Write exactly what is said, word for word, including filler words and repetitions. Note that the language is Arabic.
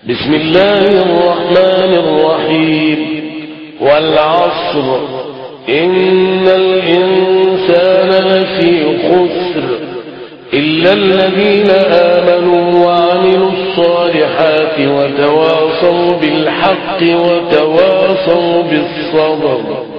بسم الله الرحمن الرحيم والعصر إن الإنسان لفي خسر إلا الذين آمنوا وعملوا الصالحات وتواصوا بالحق وتواصوا بالصبر.